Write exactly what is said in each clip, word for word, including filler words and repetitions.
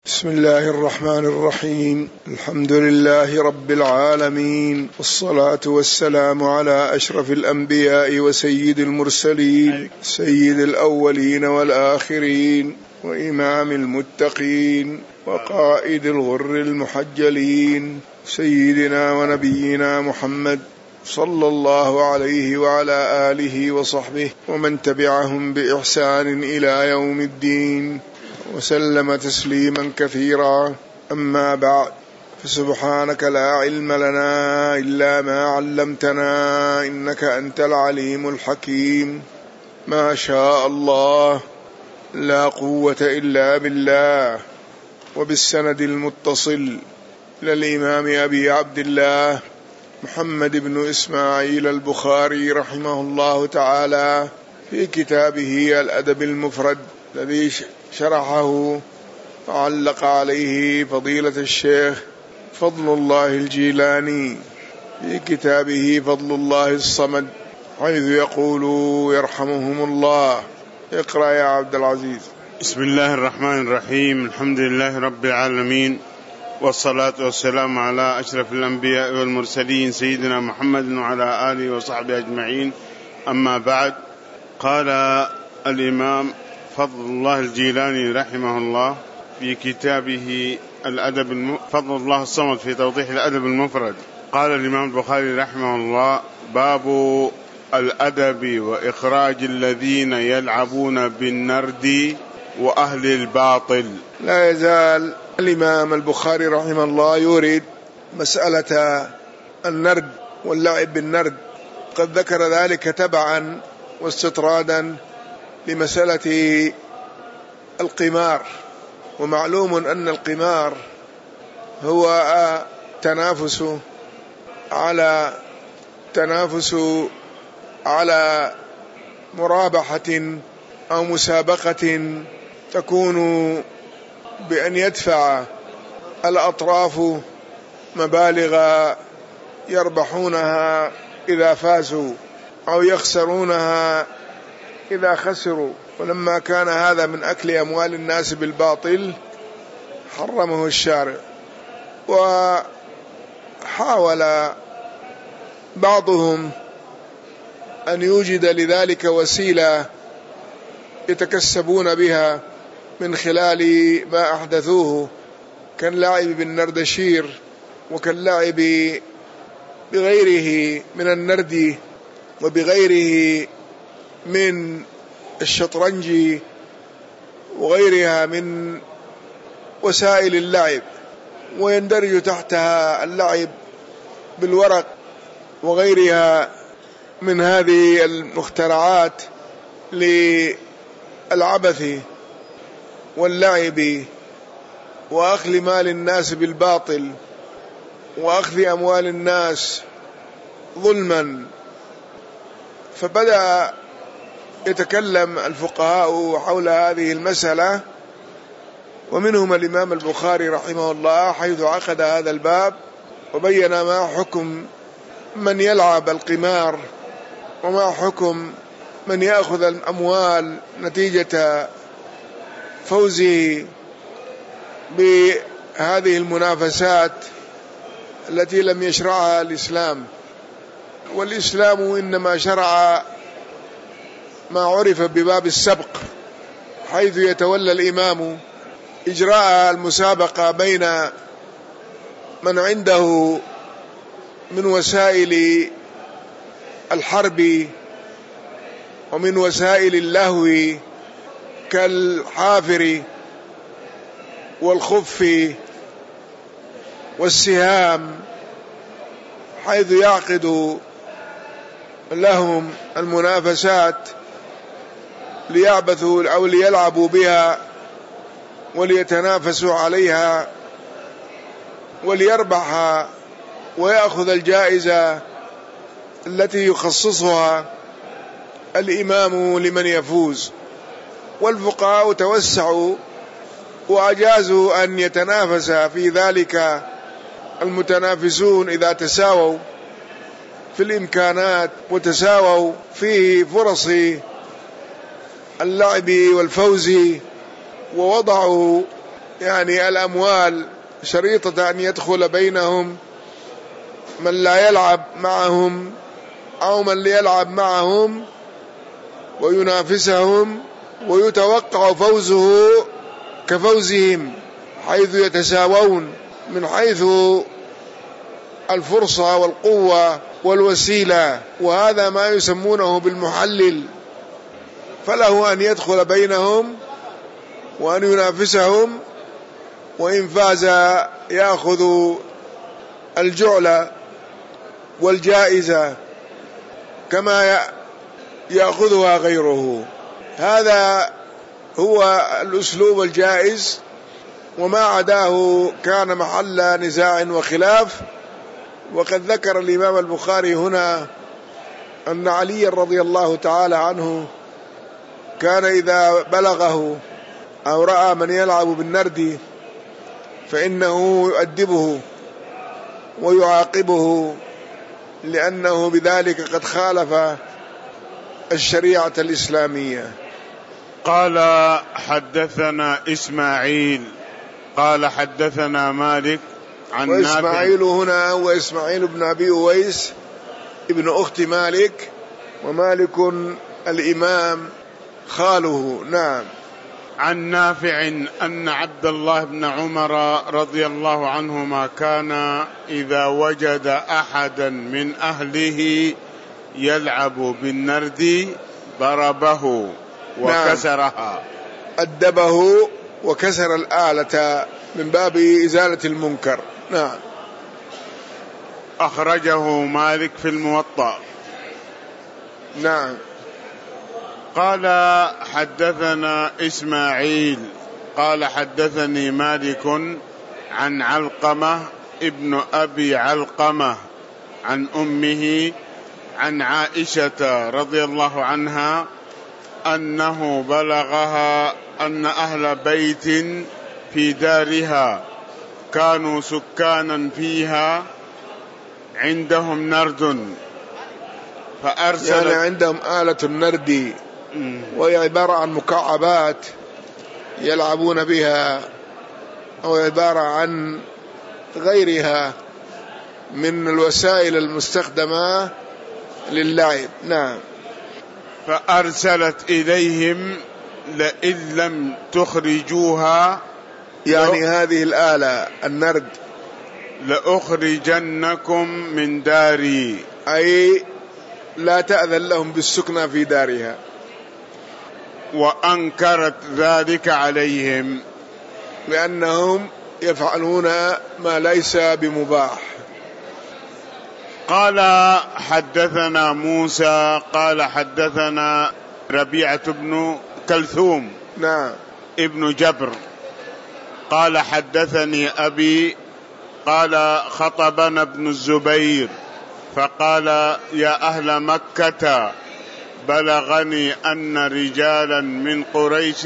بسم الله الرحمن الرحيم. الحمد لله رب العالمين، والصلاة والسلام على أشرف الأنبياء وسيد المرسلين، سيد الأولين والآخرين، وإمام المتقين، وقائد الغر المحجلين، سيدنا ونبينا محمد صلى الله عليه وعلى آله وصحبه ومن تبعهم بإحسان إلى يوم الدين، وسلم تسليما كثيرا. أما بعد، فسبحانك لا علم لنا إلا ما علمتنا إنك أنت العليم الحكيم. ما شاء الله، لا قوة إلا بالله. وبالسند المتصل للإمام أبي عبد الله محمد بن إسماعيل البخاري رحمه الله تعالى في كتابه الأدب المفرد الذي شرحه وعلق عليه فضيلة الشيخ فضل الله الجيلاني في كتابه فضل الله الصمد، حيث يقول يرحمهم الله. اقرأ يا عبد العزيز. بسم الله الرحمن الرحيم. الحمد لله رب العالمين، والصلاة والسلام على أشرف الأنبياء والمرسلين سيدنا محمد وعلى آله وصحبه أجمعين. أما بعد، قال الإمام فضل الله الجيلاني رحمه الله في كتابه الأدب الم... فضل الله الصمد في توضيح الأدب المفرد، قال الإمام البخاري رحمه الله: باب الأدب وإخراج الذين يلعبون بالنرد وأهل الباطل. لا يزال الإمام البخاري رحمه الله يريد مسألة النرد واللعب بالنرد، قد ذكر ذلك تبعا واستطرادا لمسألة القمار. ومعلوم أن القمار هو تنافس على تنافس على مرابحة أو مسابقة تكون بأن يدفع الأطراف مبالغ يربحونها إذا فازوا أو يخسرونها إذا خسروا. ولما كان هذا من أكل أموال الناس بالباطل حرمه الشارع. وحاول بعضهم أن يوجد لذلك وسيلة يتكسبون بها من خلال ما أحدثوه، كاللعب بالنردشير وكاللعب بغيره من النرد وبغيره من الشطرنج وغيرها من وسائل اللعب، ويندرج تحتها اللعب بالورق وغيرها من هذه المخترعات للعبث واللعب وأخذ مال الناس بالباطل وأخذ أموال الناس ظلما. فبدأ يتكلم الفقهاء حول هذه المسألة، ومنهم الإمام البخاري رحمه الله حيث عقد هذا الباب وبين ما حكم من يلعب القمار وما حكم من يأخذ الأموال نتيجة فوزه بهذه المنافسات التي لم يشرعها الإسلام. والإسلام إنما شرع ما عرف بباب السبق، حيث يتولى الإمام إجراء المسابقة بين من عنده من وسائل الحرب ومن وسائل اللهو كالحافر والخف والسهام، حيث يعقد لهم المنافسات ليعبثوا أو ليلعبوا بها وليتنافسوا عليها وليربح ويأخذ الجائزة التي يخصصها الإمام لمن يفوز. والفقهاء توسعوا وأجازوا أن يتنافس في ذلك المتنافسون إذا تساووا في الإمكانات وتساووا في فرص اللعب والفوز، ووضعوا يعني الأموال شريطة أن يدخل بينهم من لا يلعب معهم أو من يلعب معهم وينافسهم ويتوقع فوزه كفوزهم، حيث يتساوون من حيث الفرصة والقوة والوسيلة، وهذا ما يسمونه بالمحلل. فله أن يدخل بينهم وأن ينافسهم، وإن فاز يأخذ الجعل والجائزة كما يأخذها غيره. هذا هو الأسلوب الجائز، وما عداه كان محل نزاع وخلاف. وقد ذكر الإمام البخاري هنا أن علي رضي الله تعالى عنه كان إذا بلغه أو رأى من يلعب بالنرد فإنه يؤدبه ويعاقبه، لأنه بذلك قد خالف الشريعة الإسلامية. قال حدثنا إسماعيل قال حدثنا مالك عن نافع. وإسماعيل هنا هو إسماعيل بن أبي أويس ابن أخت مالك، ومالك الإمام خاله. نعم. عن نافع أن عبد الله بن عمر رضي الله عنهما كان إذا وجد أحدا من أهله يلعب بالنرد ضربه وكسرها. نعم. أدبه وكسر الآلة من باب إزالة المنكر. نعم. أخرجه مالك في الموطأ. نعم. قال حدثنا إسماعيل قال حدثني مالك عن علقمة ابن أبي علقمة عن أمه عن عائشة رضي الله عنها أنه بلغها أن أهل بيت في دارها كانوا سكانا فيها عندهم نرد فأرسلت، يعني عندهم آلة النرد، وهي عبارة عن مكعبات يلعبون بها، أو عبارة عن غيرها من الوسائل المستخدمة للعب. نعم. فأرسلت إليهم لئن لم تخرجوها، يعني هذه الآلة النرد، لأخرجنكم من داري، أي لا تأذن لهم بالسكنى في دارها. وأنكرت ذلك عليهم لأنهم يفعلون ما ليس بمباح. قال حدثنا موسى قال حدثنا ربيعة بن كلثوم. نعم. ابن جبر قال حدثني أبي قال خطبنا ابن الزبير فقال يا أهل مكة بلغني أن رجالا من قريش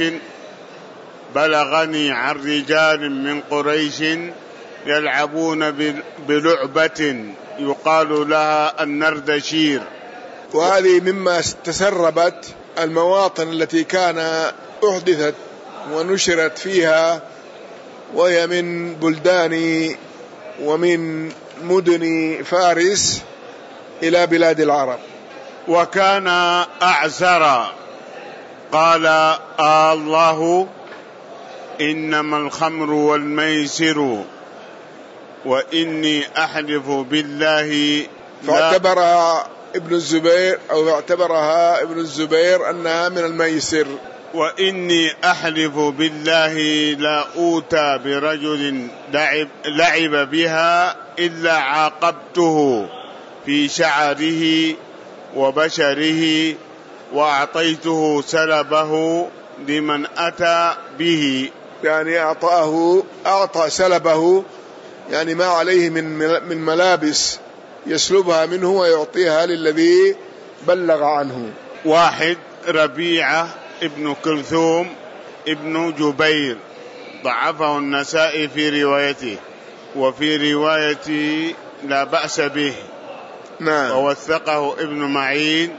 بلغني عن رجال من قريش يلعبون بلعبة يقال لها النردشير. وهذه مما تسربت المواطن التي كان أحدثت ونشرت فيها، وهي من بلدان ومن مدن فارس إلى بلاد العرب. وكان أعسر قال آه الله إنما الخمر والميسر وإني أحلف بالله. فاعتبرها ابن الزبير أو اعتبرها ابن الزبير أنها من الميسر. وإني أحلف بالله لا أوتى برجل لعب, لعب بها إلا عاقبته في شعره وبشره وأعطيته سلبه لمن أتى به. يعني أعطاه أعطى سلبه، يعني ما عليه من من ملابس يسلبها منه ويعطيها للذي بلغ عنه. واحد ربيعة ابن كلثوم ابن جبير ضعفه النسائي في روايته، وفي رواية لا بأس به. نعم. ووثقه ابن معين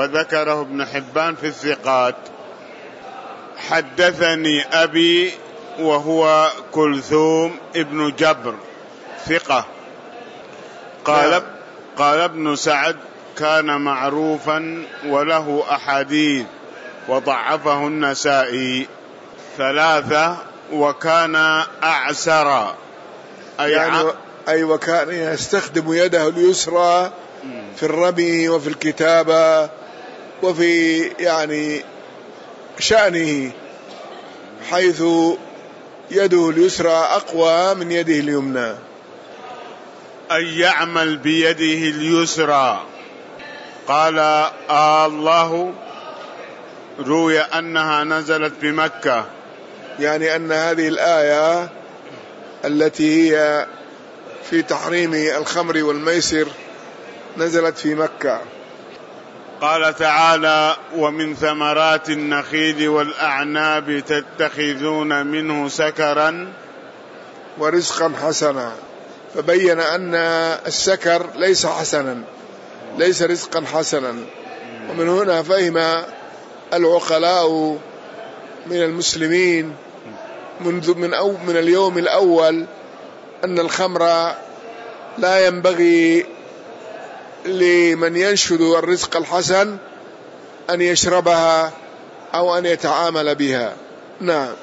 وذكره ابن حبان في الثقات. حدثني أبي وهو كلثوم ابن جبر ثقة. قال نعم. قال ابن سعد كان معروفا وله أحاديث وضعفه النسائي. ثلاثة وكان أعسر أي, يعني أي وكان يستخدم يده اليسرى في الرمي وفي الكتابة وفي يعني شأنه، حيث يده اليسرى أقوى من يده اليمنى. أي يعمل بيده اليسرى. قال آه الله روي أنها نزلت بمكة، يعني أن هذه الآية التي هي في تحريم الخمر والميسر نزلت في مكة. قال تعالى ومن ثمرات النخيل والأعناب تتخذون منه سكرا ورزقا حسنا، فبين أن السكر ليس حسنا، ليس رزقا حسنا. ومن هنا فهم العقلاء من المسلمين منذ من, أو من اليوم الأول أن الخمر لا ينبغي لمن ينشد الرزق الحسن أن يشربها أو أن يتعامل بها. نعم.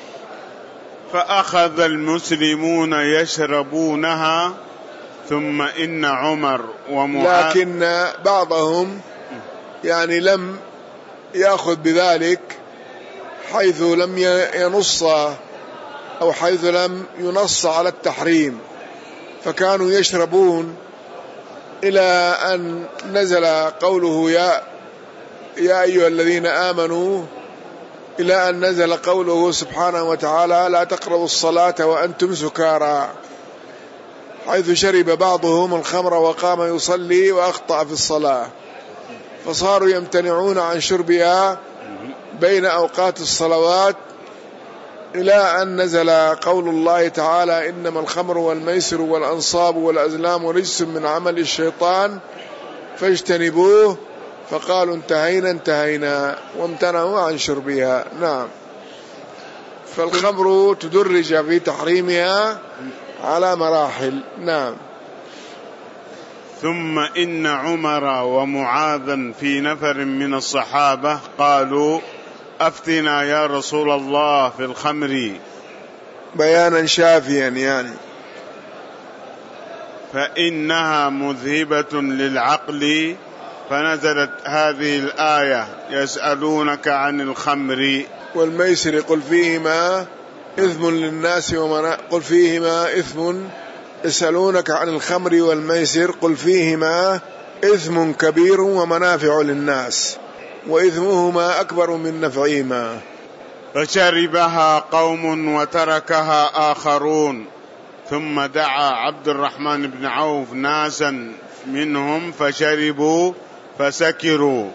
فأخذ المسلمون يشربونها ثم إن عمر ومعاذ، لكن بعضهم يعني لم يأخذ بذلك حيث لم ينص أو حيث لم ينص على التحريم، فكانوا يشربون إلى أن نزل قوله يا يا أيها الذين آمنوا، إلى أن نزل قوله سبحانه وتعالى لا تقربوا الصلاة وأنتم سكارى، حيث شرب بعضهم الخمر وقام يصلي وأخطأ في الصلاة، فصاروا يمتنعون عن شربها بين أوقات الصلوات، إلى أن نزل قول الله تعالى إنما الخمر والميسر والأنصاب والأزلام رجس من عمل الشيطان فاجتنبوه، فقالوا انتهينا انتهينا وامتنعوا عن شربها. نعم. فالخمر تدرج في تحريمها على مراحل. نعم. ثم إن عمر ومعاذا في نفر من الصحابة قالوا أفتنا يا رسول الله في الخمر، بيانا شافيا يعني، فإنها مذهبة للعقل، فنزلت هذه الآية يسألونك عن الخمر والميسر قل فيهما إثم للناس ومنا... قل فيهما إثم، يسألونك عن الخمر والميسر قل فيهما إثم كبير ومنافع للناس وإثمهما أكبر من نفعهما. فشربها قوم وتركها آخرون، ثم دعا عبد الرحمن بن عوف ناسا منهم فشربوا فسكروا،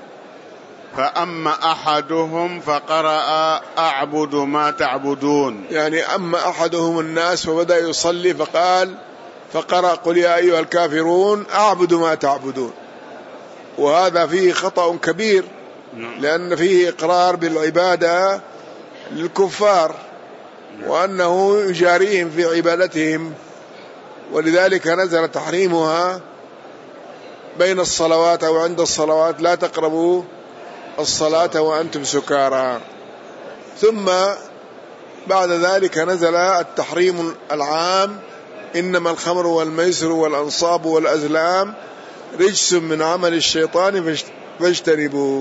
فأما أحدهم فقرأ أعبد ما تعبدون، يعني أما أحدهم الناس وبدأ يصلي فقال فقرأ قل يا أيها الكافرون أعبد ما تعبدون، وهذا فيه خطأ كبير، لأن فيه إقرار بالعبادة للكفار وأنه يجاريهم في عبادتهم، ولذلك نزل تحريمها بين الصلوات أو عند الصلوات، لا تقربوا الصلاة وأنتم سكارى. ثم بعد ذلك نزل التحريم العام إنما الخمر والميسر والأنصاب والأزلام رجس من عمل الشيطان فاجتنبوه،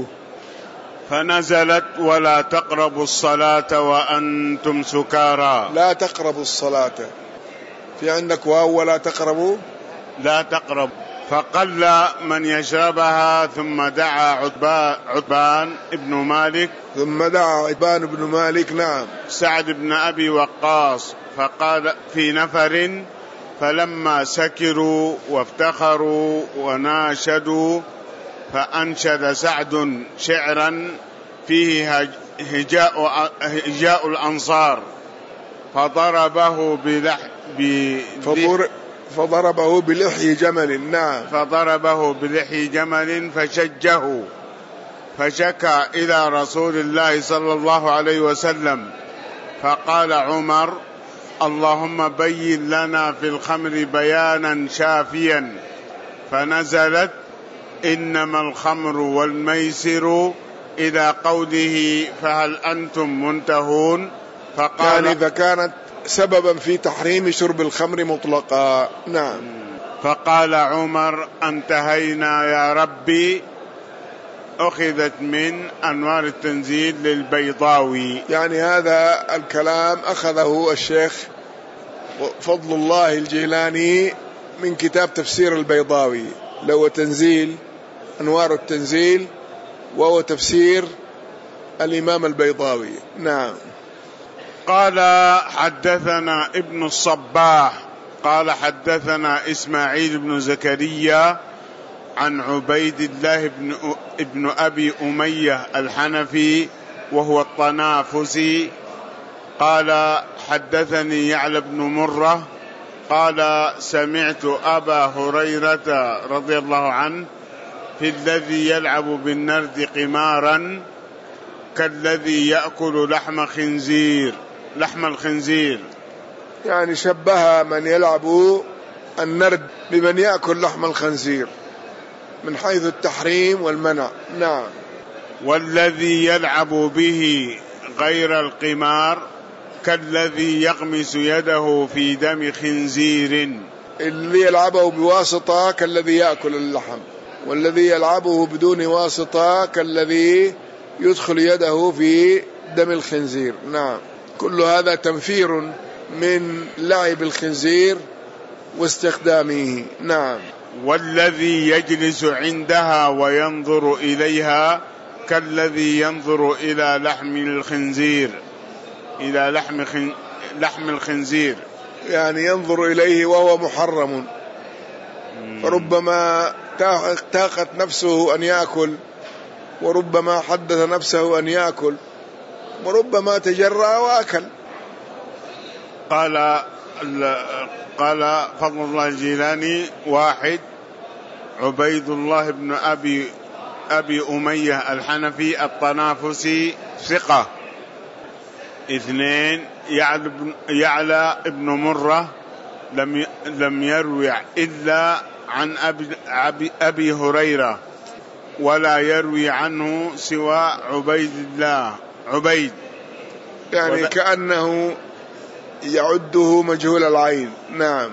فنزلت ولا تقربوا الصلاة وأنتم سكارى. لا تقربوا الصلاة، في عندك واو ولا تقربوا، لا تقرب. فقل من يشربها، ثم دعا عتبان ابن مالك ثم دعا عتبان بن مالك نعم سعد بن أبي وقاص، فقال في نفر، فلما سكروا وافتخروا وناشدوا فأنشد سعد شعرا فيه هجاء, هجاء الأنصار، فضربه بلح فضر فضربه بلحي جمل. نعم. فضربه بلحي جمل فشجه، فشكى إلى رسول الله صلى الله عليه وسلم، فقال عمر: اللهم بين لنا في الخمر بيانا شافيا، فنزلت: إنما الخمر والميسر إلى قوله فهل أنتم منتهون. فقال يعني إذا كانت سببا في تحريم شرب الخمر مطلقا. نعم. فقال عمر: انتهينا يا ربي. أخذت من أنوار التنزيل للبيضاوي. يعني هذا الكلام أخذه الشيخ فضل الله الجيلاني من كتاب تفسير البيضاوي، لو تنزيل أنوار التنزيل، وهو تفسير الإمام البيضاوي. نعم. قال: حدثنا ابن الصباح قال حدثنا إسماعيل بن زكريا عن عبيد الله بن, ابن أبي أمية الحنفي وهو الطنافسي قال: حدثني يعلى بن مرة قال: سمعت أبا هريرة رضي الله عنه في الذي يلعب بالنرد قمارا كالذي يأكل لحم خنزير لحم الخنزير. يعني شبه من يلعب النرد بمن يأكل لحم الخنزير من حيث التحريم والمنع. نعم. والذي يلعب به غير القمار كالذي يغمس يده في دم خنزير. اللي يلعبه بواسطة كالذي يأكل اللحم، والذي يلعبه بدون واسطة كالذي يدخل يده في دم الخنزير. نعم. كل هذا تنفير من لعب الخنزير واستخدامه. نعم. والذي يجلس عندها وينظر إليها كالذي ينظر إلى لحم الخنزير إلى لحم خن... لحم الخنزير، يعني ينظر إليه وهو محرم، فربما تاقت نفسه أن يأكل، وربما حدث نفسه أن يأكل، وربما تجرأ وأكل. قال قال فضل الله الجيلاني: واحد، عبيد الله بن أبي أبي أمية الحنفي الطنافسي ثقة. اثنين، يعلى بن, يعلى ابن مرة لم لم يروي إلا عن أبي, أبي, أبي هريرة، ولا يروي عنه سوى عبيد الله عبيد يعني وذ... كأنه يعده مجهول العين. نعم.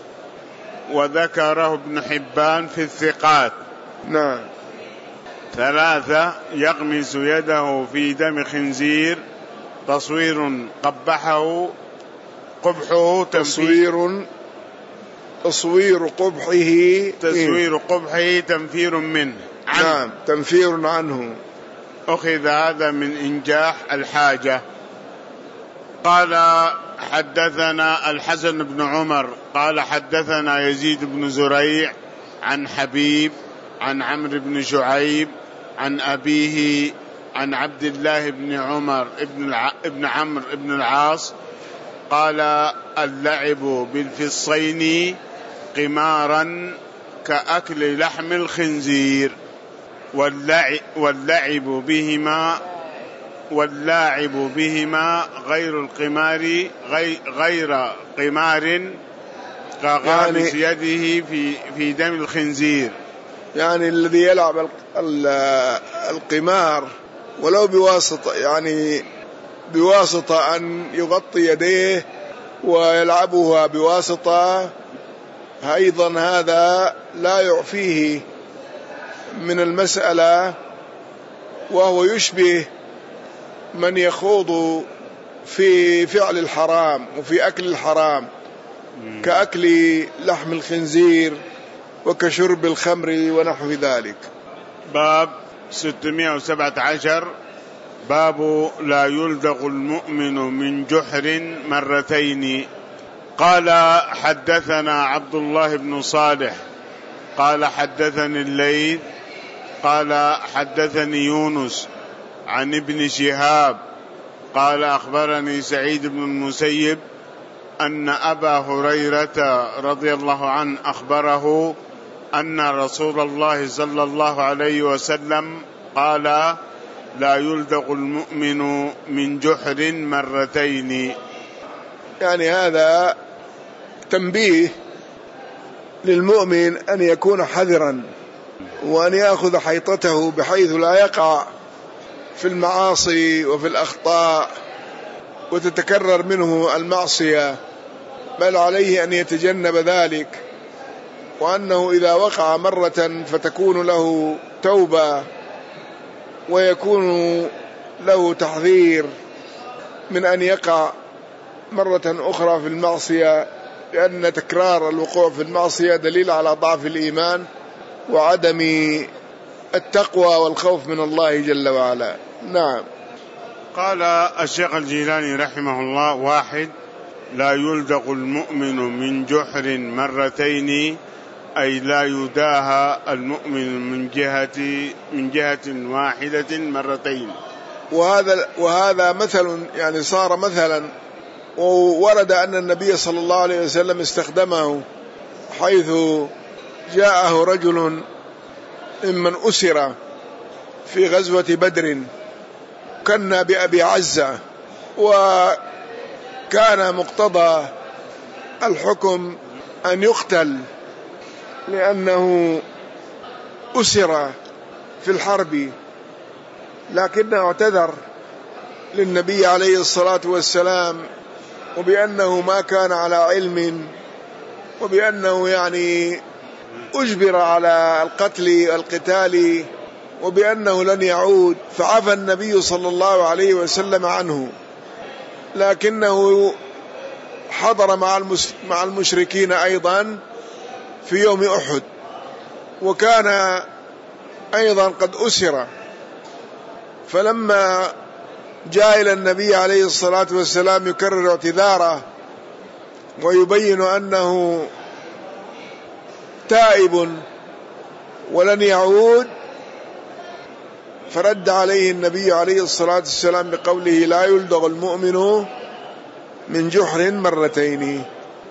وذكره ابن حبان في الثقات. نعم. ثلاثة، يغمس يده في دم خنزير تصوير قبحه قبحه تصوير تصوير قبحه تصوير قبحه تنفير منه عنه. نعم، تنفير عنه. أخذ هذا من إنجاح الحاجة. قال: حدثنا الحسن بن عمر قال حدثنا يزيد بن زريع عن حبيب عن عمرو بن شعيب عن أبيه عن عبد الله بن عمر ابن, الع... ابن عمرو ابن العاص قال: اللعب بالفصين قمارا كأكل لحم الخنزير، واللعب, واللعب بهما واللاعب بهما غير القمار غير, غير قمار كغامس يعني يده في في دم الخنزير. يعني الذي يلعب القمار ولو بواسطة، يعني بواسطة أن يغطي يديه ويلعبها بواسطة، أيضا هذا لا يعفيه من المسألة، وهو يشبه من يخوض في فعل الحرام وفي أكل الحرام كأكل لحم الخنزير وكشرب الخمر ونحو ذلك. باب ستمائة وسبعة عشر، باب لا يلدغ المؤمن من جحر مرتين. قال: حدثنا عبد الله بن صالح قال حدثني الليث قال حدثني يونس عن ابن شهاب قال: أخبرني سعيد بن المسيب أن أبا هريرة رضي الله عنه أخبره أن رسول الله صلى الله عليه وسلم قال: لا يلدغ المؤمن من جحر مرتين. يعني هذا تنبيه للمؤمن أن يكون حذرا وأن يأخذ حيطته بحيث لا يقع في المعاصي وفي الأخطاء وتتكرر منه المعصية، بل عليه أن يتجنب ذلك، وأنه إذا وقع مرة فتكون له توبة ويكون له تحذير من أن يقع مرة أخرى في المعصية، لأن تكرار الوقوع في المعصية دليل على ضعف الإيمان وعدم التقوى والخوف من الله جل وعلا. نعم. قال الشيخ الجيلاني رحمه الله: واحد، لا يلدغ المؤمن من جحر مرتين، أي لا يداهى المؤمن من جهة من جهة واحدة مرتين. وهذا وهذا مثل، يعني صار مثلا، وورد أن النبي صلى الله عليه وسلم استخدمه، حيث جاءه رجل ممن أسر في غزوة بدر كنا بأبي عزة، وكان مقتضى الحكم أن يقتل لأنه أسر في الحرب، لكنه اعتذر للنبي عليه الصلاة والسلام، وبأنه ما كان على علم، وبأنه يعني أجبر على القتل القتال، وبأنه لن يعود، فعفى النبي صلى الله عليه وسلم عنه، لكنه حضر مع المشركين أيضا في يوم أحد، وكان أيضا قد أسر، فلما جاء إلى النبي عليه الصلاة والسلام يكرر اعتذاره ويبين أنه تائب ولن يعود، فرد عليه النبي عليه الصلاة والسلام بقوله: لا يلدغ المؤمن من جحر مرتين.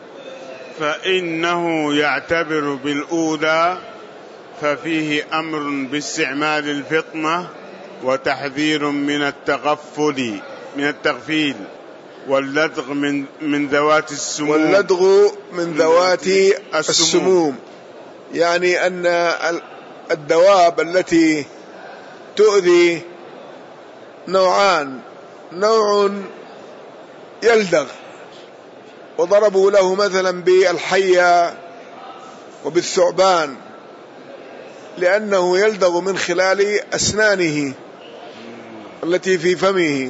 فإنه يعتبر بالأولى، ففيه أمر باستعمال الفطنة وتحذير من التغفل من التغفيل، واللدغ من من ذوات السموم واللدغ من ذوات السموم، يعني أن الدواب التي تؤذي نوعان: نوع يلدغ، وضربوا له مثلا بالحية وبالثعبان، لأنه يلدغ من خلال أسنانه التي في فمه،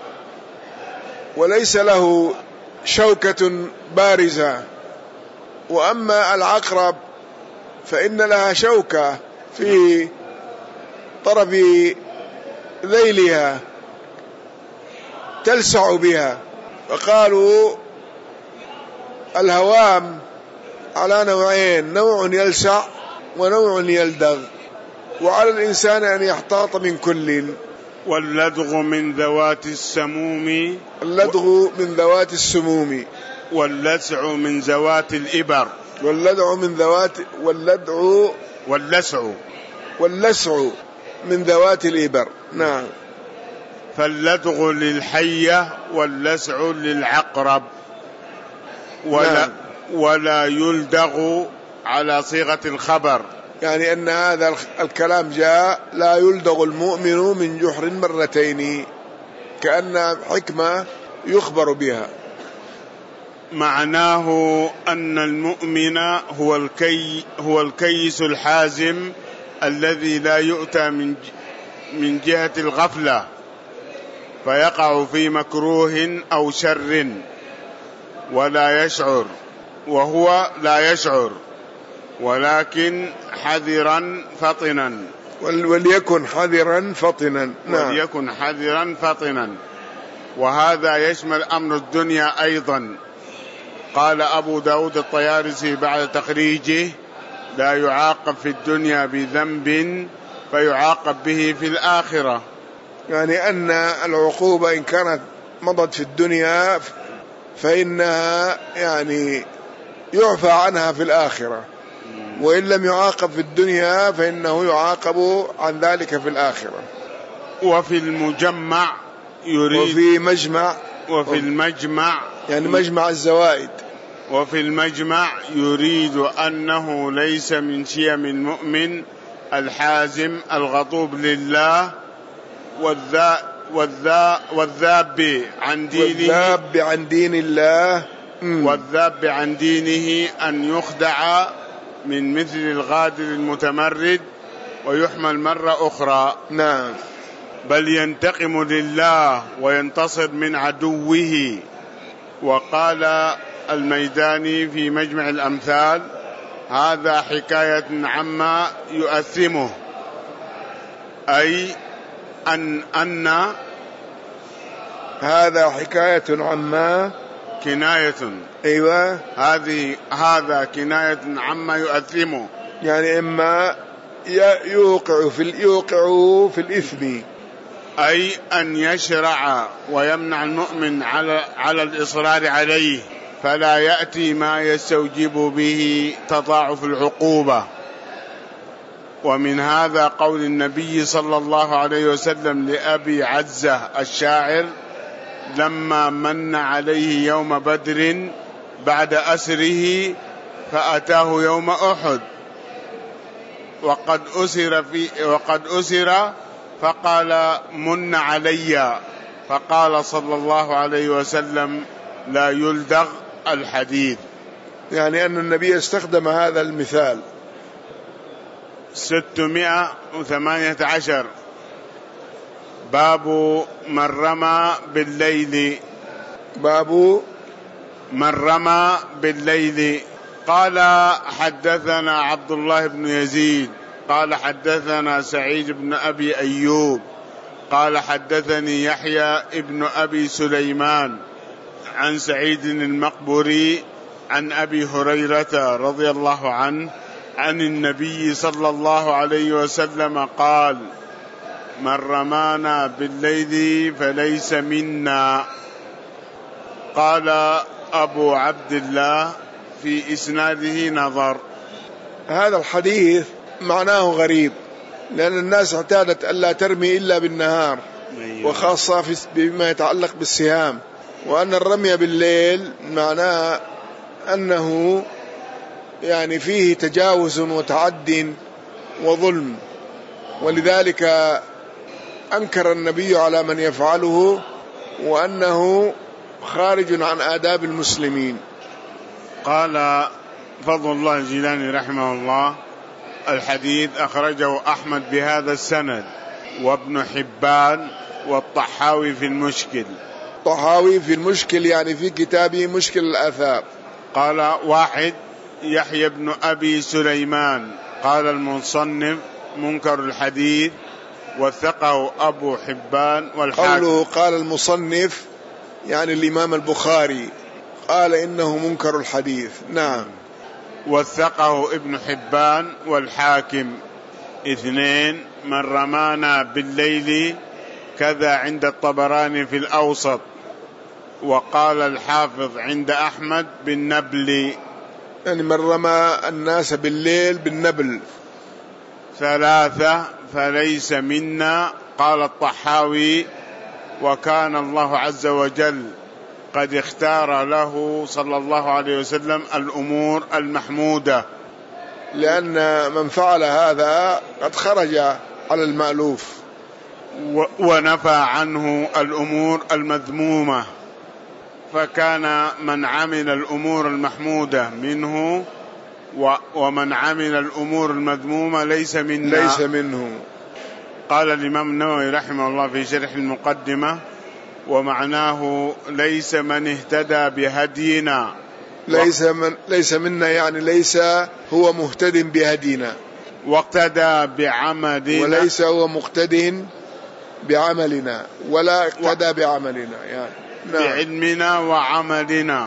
وليس له شوكة بارزة. وأما العقرب فإن لها شوكة في طرف ذيلها تلسع بها، فقالوا الهوام على نوعين: نوع يلسع ونوع يلدغ، وعلى الإنسان أن يحتاط من كل. واللدغ من ذوات السموم اللدغ من ذوات السموم واللسع من ذوات الإبر واللدع من ذوات واللدع واللسع واللسع من ذوات الإبر. نعم. فاللدغ للحية واللسع للعقرب، ولا, نعم. ولا يلدغ على صيغة الخبر، يعني أن هذا الكلام جاء: لا يلدغ المؤمن من جحر مرتين، كأن حكمة يخبر بها. معناه أن المؤمن هو الكي هو الكيس الحازم الذي لا يؤتى من من جهة الغفلة فيقع في مكروه أو شر ولا يشعر، وهو لا يشعر، ولكن حذرا فطنا. وليكن حذرا فطنا. نعم. وليكن حذرا فطنا. وهذا يشمل أمر الدنيا أيضا. قال أبو داود الطيارسي بعد تخريجه: لا يعاقب في الدنيا بذنب فيعاقب به في الآخرة، يعني أن العقوبة إن كانت مضت في الدنيا فإنها يعني يعفى عنها في الآخرة، وإن لم يعاقب في الدنيا فإنه يعاقب عن ذلك في الآخرة. وفي المجمع يريد وفي مجمع وفي المجمع يعني مجمع الزوائد. وفي المجمع يريد أنه ليس من شيم المؤمن الحازم الغضوب لله والذا والذا والذاب عن دينه والذاب عن دين الله والذاب عن دينه أن يخدع من مثل الغادر المتمرد ويحمل مرة أخرى. نعم. بل ينتقم لله وينتصر من عدوه. وقال الميداني في مجمع الأمثال: هذا حكاية عما يؤثمه، أي أن أن هذا حكاية عما كناية أيوة هذه هذا كناية عما يؤثمه، يعني إما يوقع في يوقع في الإثم، أي أن يشرع ويمنع المؤمن على على الإصرار عليه، فلا يأتي ما يستوجب به تضاعف العقوبة. ومن هذا قول النبي صلى الله عليه وسلم لأبي عزة الشاعر لما من عليه يوم بدر بعد أسره فأتاه يوم أحد وقد أسر في وقد أسر فقال من علي، فقال صلى الله عليه وسلم لا يلدغ الحديث. يعني أن النبي استخدم هذا المثال. ستمائة وثمانية عشر. باب من رمى بالليل. باب من رمى بالليل. قال حدثنا عبد الله بن يزيد قال حدثنا سعيد بن أبي أيوب قال حدثني يحيى ابن أبي سليمان عن سعيد المقبري عن أبي هريرة رضي الله عنه عن النبي صلى الله عليه وسلم قال: من رمانا بالليل فليس منا. قال أبو عبد الله: في إسناده نظر. هذا الحديث معناه غريب، لأن الناس اعتادت ألا ترمي إلا بالنهار، وخاصة بما يتعلق بالسهام، وأن الرمي بالليل معناه أنه يعني فيه تجاوز وتعد وظلم، ولذلك أنكر النبي على من يفعله، وأنه خارج عن آداب المسلمين. قال فضل الله الجيلاني رحمه الله: الحديث أخرجه أحمد بهذا السند وابن حبان والطحاوي في المشكل. الطحاوي في المشكل يعني في كتابه مشكل الآثار. قال واحد يحيى بن أبي سليمان. قال المصنف: منكر الحديث، وثقه أبو حبان والحاكم. قوله قال المصنف يعني الإمام البخاري قال إنه منكر الحديث. نعم. وثقه ابن حبان والحاكم. اثنين: من رمانا بالليل كذا عند الطبراني في الأوسط، وقال الحافظ عند أحمد بالنبل، يعني من رمى الناس بالليل بالنبل. ثلاثة: فليس منا. قال الطحاوي: وكان الله عز وجل قد اختار له صلى الله عليه وسلم الأمور المحمودة، لأن من فعل هذا قد خرج على المألوف، ونفى عنه الأمور المذمومة، فكان من عمل الأمور المحمودة منه، ومن عمل الأمور المذمومة ليس منا ليس منه. قال الإمام النووي رحمه الله في شرح المقدمة: ومعناه ليس من اهتدى بهدينا. ليس من ليس منا يعني ليس هو مهتد بهدينا، واقتدى بعملنا، وليس هو مقتد بعملنا، ولا اقتدى و... بعملنا يعني نعم. بعلمنا وعملنا،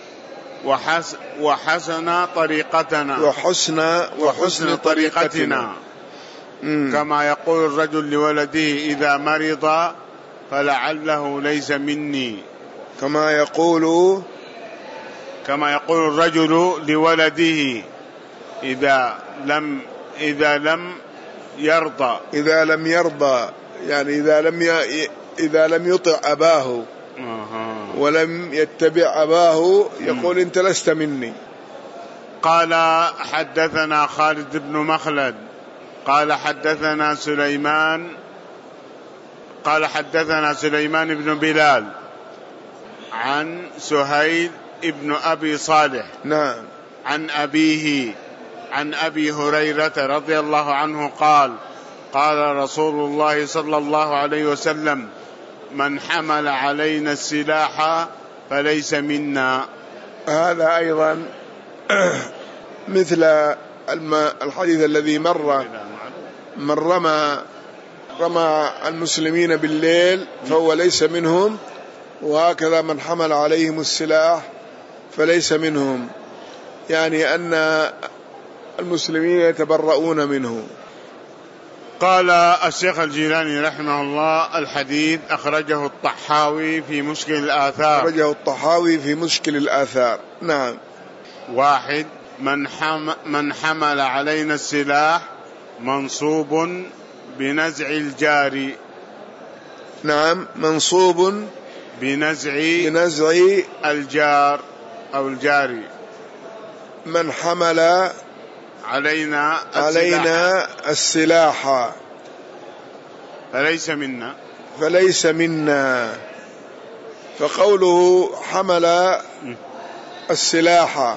وحس وحسن طريقتنا وحسن وحسن طريقتنا. مم. كما يقول الرجل لولده إذا مرض فلعله ليس مني. كما يقول كما يقول الرجل لولده إذا لم إذا لم يرضى إذا لم يرضى يعني إذا لم ي... إذا لم يطع أباه ولم يتبع أباه يقول أنت لست مني. قال حدثنا خالد بن مخلد قال حدثنا سليمان قال حدثنا سليمان بن بلال عن سهيل ابن أبي صالح نعم عن أبيه عن أبي هريرة رضي الله عنه قال قال رسول الله صلى الله عليه وسلم من حمل علينا السلاح فليس منا. هذا أيضا مثل الحديث الذي مر من رمى رمى المسلمين بالليل فهو ليس منهم، وهكذا من حمل عليهم السلاح فليس منهم، يعني أن المسلمين يتبرؤون منه. قال الشيخ الجيلاني رحمه الله الحديث أخرجه الطحاوي في مشكل الآثار. أخرجه الطحاوي في مشكل الآثار. نعم. واحد من, حم من حمل علينا السلاح منصوب بنزع الجاري. نعم منصوب بنزع بنزع الجار أو الجاري. من حمل علينا علينا السلاح فليس منا فليس منا. فقوله حمل السلاح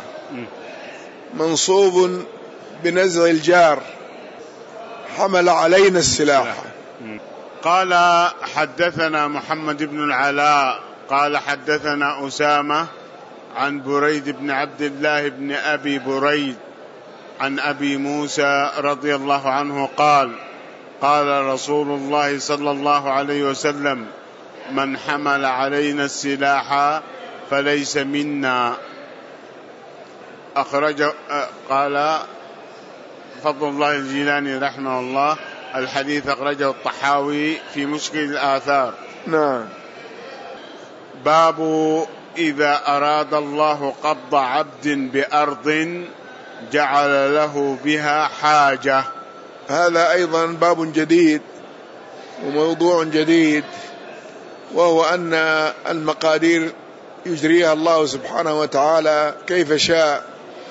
منصوب بنزع الجار، حمل علينا السلاح. قال حدثنا محمد بن العلاء قال حدثنا أسامة عن بريد بن عبد الله بن أبي بريد عن أبي موسى رضي الله عنه قال قال رسول الله صلى الله عليه وسلم من حمل علينا السلاح فليس منا. أخرج قال فضل الله الجيلاني رحمه الله الحديث أخرجه الطحاوي في مشكل الآثار. نعم. باب إذا أراد الله قبض عبد بأرض جعل له بها حاجة. هذا أيضا باب جديد وموضوع جديد، وهو أن المقادير يجريها الله سبحانه وتعالى كيف شاء،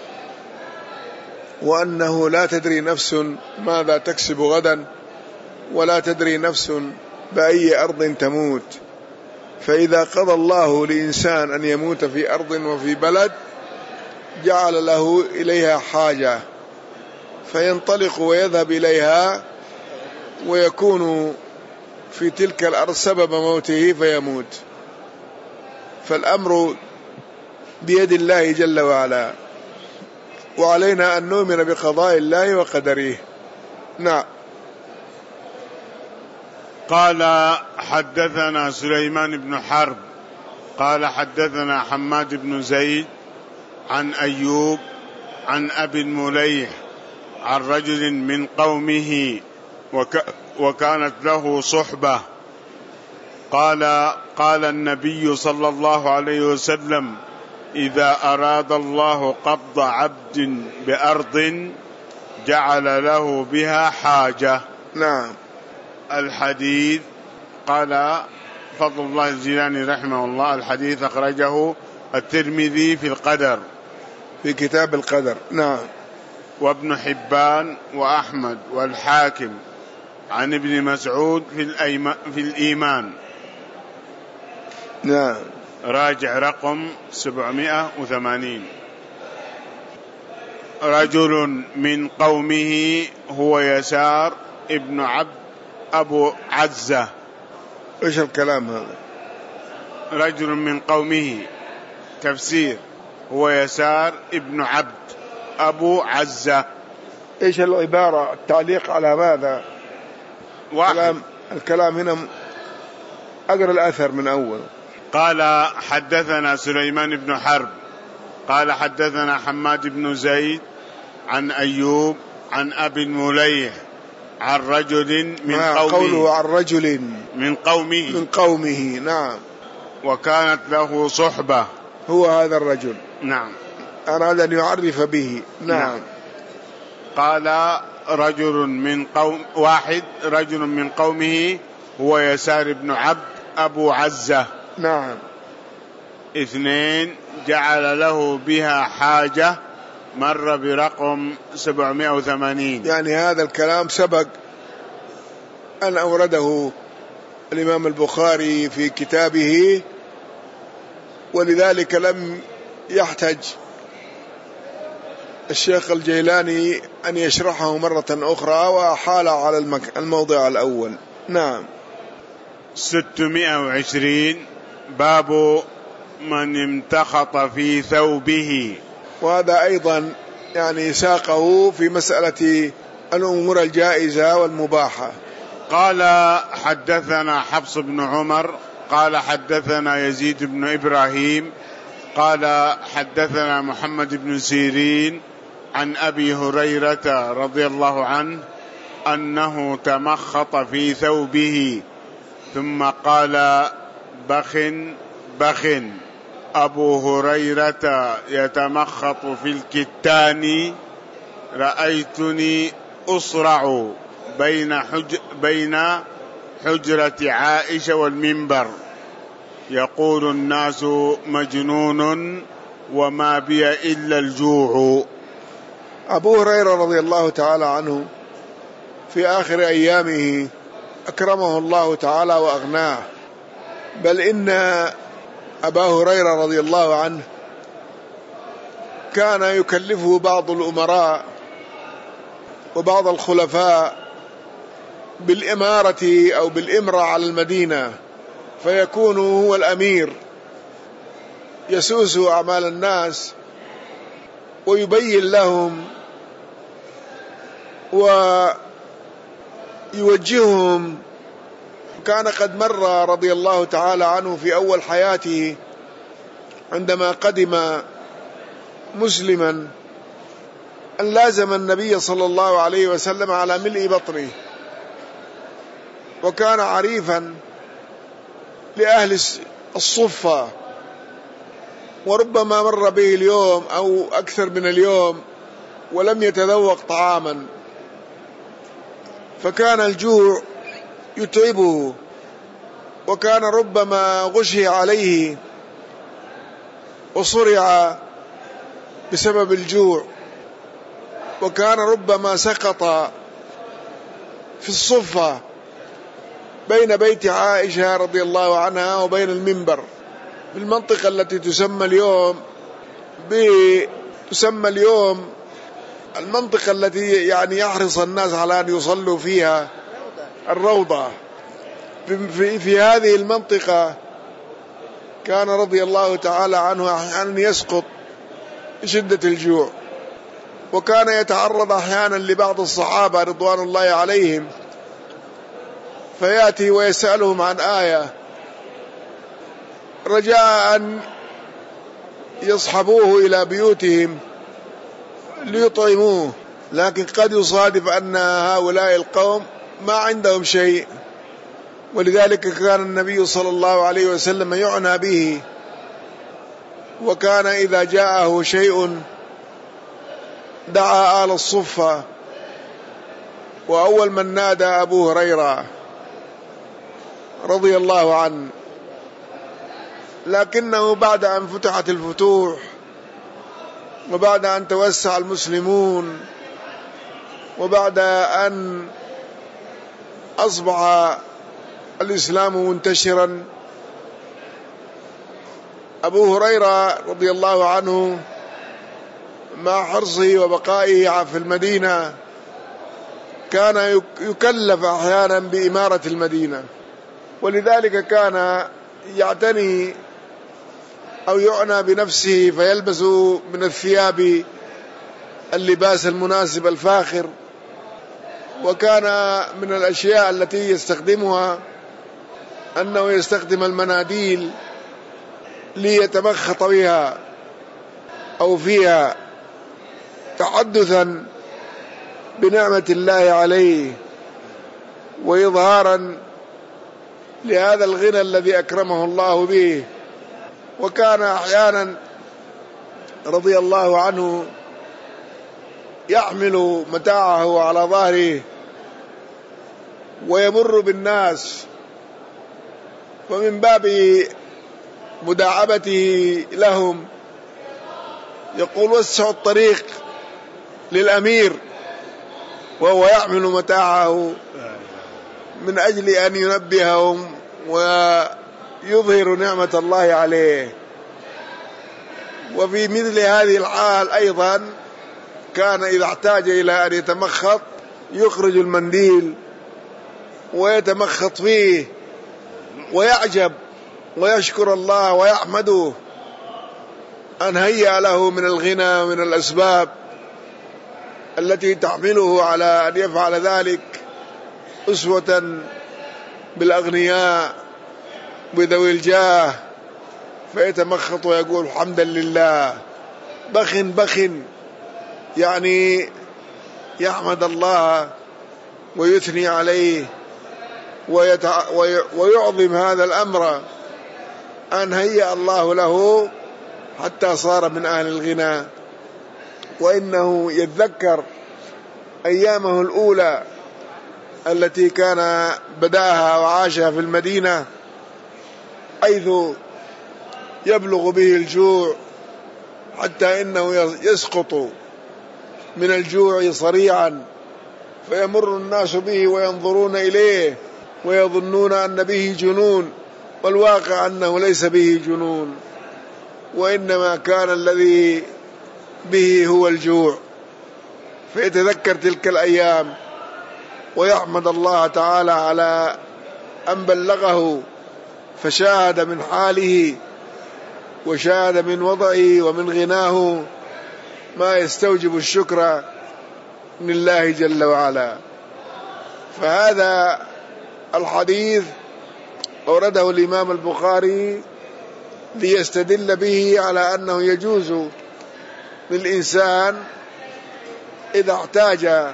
وأنه لا تدري نفس ماذا تكسب غدا، ولا تدري نفس بأي أرض تموت. فإذا قضى الله لإنسان أن يموت في أرض وفي بلد جعل له إليها حاجة، فينطلق ويذهب إليها ويكون في تلك الأرض سبب موته فيموت. فالأمر بيد الله جل وعلا، وعلينا أن نؤمن بقضاء الله وقدره. نعم. قال حدثنا سليمان بن حرب قال حدثنا حماد بن زيد عن أيوب عن أبي المليح عن رجل من قومه وك وكانت له صحبة قال قال النبي صلى الله عليه وسلم إذا أراد الله قبض عبد بأرض جعل له بها حاجة. نعم. الحديث قال فضل الله الجيلاني رحمه الله الحديث أخرجه الترمذي في القدر في كتاب القدر. نعم. وابن حبان وأحمد والحاكم عن ابن مسعود في, في الإيمان. نعم. راجع رقم سبعمائة وثمانين. رجل من قومه هو يسار ابن عبد أبو عزة. إيش الكلام هذا؟ رجل من قومه تفسير هو يسار ابن عبد أبو عزة. إيش العبارة؟ التعليق على ماذا؟ الكلام, الكلام هنا أقرأ الأثر من أول. قال حدثنا سليمان بن حرب قال حدثنا حماد بن زيد عن أيوب عن أبي المليح عن رجل من قومه. قوله عن رجل من قومه من قومه. نعم. وكانت له صحبة. هو هذا الرجل. نعم. أراد أن يعرف به. نعم, نعم. قال رجل من قوم واحد رجل من قومه هو يسار بن عبد أبو عزة. نعم. اثنين جعل له بها حاجة مر برقم سبعمائة وثمانين. يعني هذا الكلام سبق أن أورده الإمام البخاري في كتابه، ولذلك لم يحتج الشيخ الجيلاني أن يشرحه مرة أخرى، وحال على المك... الموضع الأول. نعم. ستمائة وعشرين باب من امتخط في ثوبه، وهذا أيضا يعني ساقه في مسألة الأمور الجائزة والمباحة. قال حدثنا حفص بن عمر قال حدثنا يزيد بن إبراهيم قال حدثنا محمد بن سيرين عن أبي هريرة رضي الله عنه أنه تمخط في ثوبه ثم قال بخ بخ. أبو هريرة يتمخط في الكتان رأيتني أصرع بين, حج بين حجرة عائشة والمنبر يقول الناس مجنون وما بي إلا الجوع. أبو هريرة رضي الله تعالى عنه في آخر أيامه أكرمه الله تعالى وأغناه، بل إن أبا هريرة رضي الله عنه كان يكلفه بعض الأمراء وبعض الخلفاء بالإمارة أو بالإمرة على المدينة، فيكون هو الأمير يسوس أعمال الناس ويبين لهم ويوجههم. كان قد مر رضي الله تعالى عنه في أول حياته عندما قدم مسلما أن لازم النبي صلى الله عليه وسلم على ملء بطنه، وكان عريفا لأهل الصفة، وربما مر به اليوم أو أكثر من اليوم ولم يتذوق طعاما، فكان الجوع يتعبه، وكان ربما غشي عليه وصرع بسبب الجوع، وكان ربما سقط في الصفة بين بيت عائشة رضي الله عنها وبين المنبر بالمنطقة التي تسمى اليوم تسمى اليوم المنطقة التي يعني يحرص الناس على أن يصلوا فيها الروضة. في, في هذه المنطقة كان رضي الله تعالى عنه أحيانا يسقط بشدة الجوع، وكان يتعرض أحيانا لبعض الصحابة رضوان الله عليهم فيأتي ويسألهم عن آية رجاء أن يصحبوه إلى بيوتهم ليطعموه، لكن قد يصادف أن هؤلاء القوم ما عندهم شيء، ولذلك كان النبي صلى الله عليه وسلم يعنى به، وكان إذا جاءه شيء دعا آل الصفة، وأول من نادى أبو هريرة رضي الله عنه. لكنه بعد أن فتحت الفتوح وبعد أن توسع المسلمون وبعد أن أصبح الإسلام منتشرا، أبو هريرة رضي الله عنه مع حرصه وبقائه في المدينة كان يكلف أحيانا بإمارة المدينة، ولذلك كان يعتني أو يعنى بنفسه فيلبس من الثياب اللباس المناسب الفاخر، وكان من الأشياء التي يستخدمها أنه يستخدم المناديل ليتمخط بها أو فيها تحدثا بنعمة الله عليه وإظهارا لهذا الغنى الذي أكرمه الله به. وكان أحيانا رضي الله عنه يحمل متاعه على ظهره ويمر بالناس ومن باب مداعبته لهم يقول وسعوا الطريق للأمير وهو يحمل متاعه من أجل أن ينبههم ويظهر نعمة الله عليه. وفي مثل هذه الحال أيضا كان إذا احتاج إلى أن يتمخط يخرج المنديل ويتمخط فيه ويعجب ويشكر الله ويحمده أن هيأ له من الغنى ومن الأسباب التي تحمله على أن يفعل ذلك، أسوة بالأغنياء بذوي الجاه، فيتمخط ويقول حمدا لله بخ بخ، يعني يحمد الله ويثني عليه ويتع... وي... ويعظم هذا الأمر أن هيأ الله له حتى صار من أهل الغنى. وإنه يتذكر أيامه الأولى التي كان بداها وعاشها في المدينة، حيث يبلغ به الجوع حتى إنه يسقط من الجوع صريعا، فيمر الناس به وينظرون إليه ويظنون أن به جنون، والواقع أنه ليس به جنون، وإنما كان الذي به هو الجوع. فيتذكر تلك الأيام ويحمد الله تعالى على أن بلغه، فشاهد من حاله وشاهد من وضعه ومن غناه ما يستوجب الشكر لله جل وعلا. فهذا الحديث أورده الإمام البخاري ليستدل به على أنه يجوز للإنسان إذا احتاج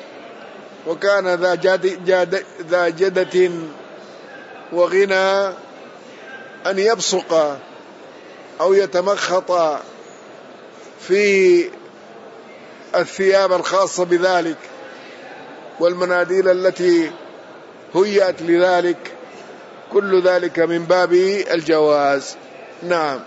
وكان ذا, جاد جاد ذا جدة وغنى أن يبصق أو يتمخط في الثياب الخاصة بذلك والمناديل التي هيأت لذلك، كل ذلك من باب الجواز. نعم.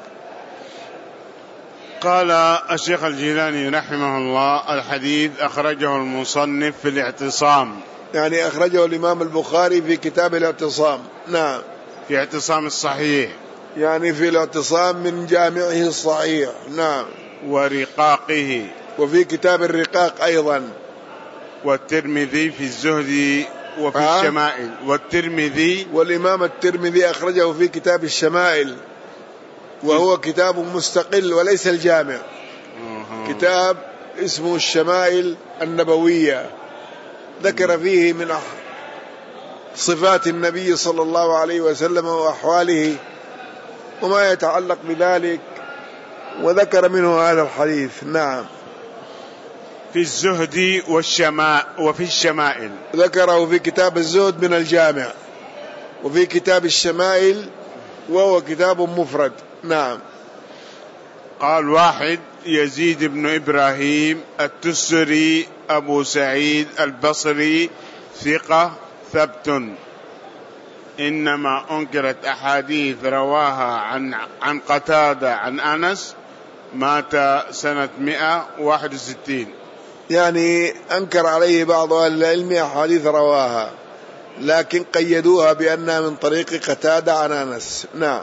قال الشيخ الجيلاني رحمه الله: الحديث أخرجه المصنف في الاعتصام، يعني أخرجه الإمام البخاري في كتاب الاعتصام. نعم. في اعتصام الصحيح، يعني في الاعتصام من جامعه الصحيح. نعم. ورقاقه، وفي كتاب الرقاق أيضا. والترمذي في الزهد وفي آه؟ الشمائل. والترمذي والإمام الترمذي أخرجه في كتاب الشمائل، وهو كتاب مستقل وليس الجامع. أوه. كتاب اسمه الشمائل النبوية، ذكر فيه من صفات النبي صلى الله عليه وسلم وأحواله وما يتعلق بذلك، وذكر منه هذا الحديث. نعم. في الزهد والشماء وفي الشمائل، ذكره في كتاب الزهد من الجامع، وفي كتاب الشمائل وهو كتاب مفرد. نعم. قال: واحد يزيد بن إبراهيم التستري أبو سعيد البصري ثقة ثبت، إنما أنكرت أحاديث رواها عن عن قتادة عن أنس، مات سنة مئة وواحد وستين. يعني أنكر عليه بعض أهل العلم أحاديث رواها، لكن قيدوها بأنها من طريق قتادة عن أنس. نعم.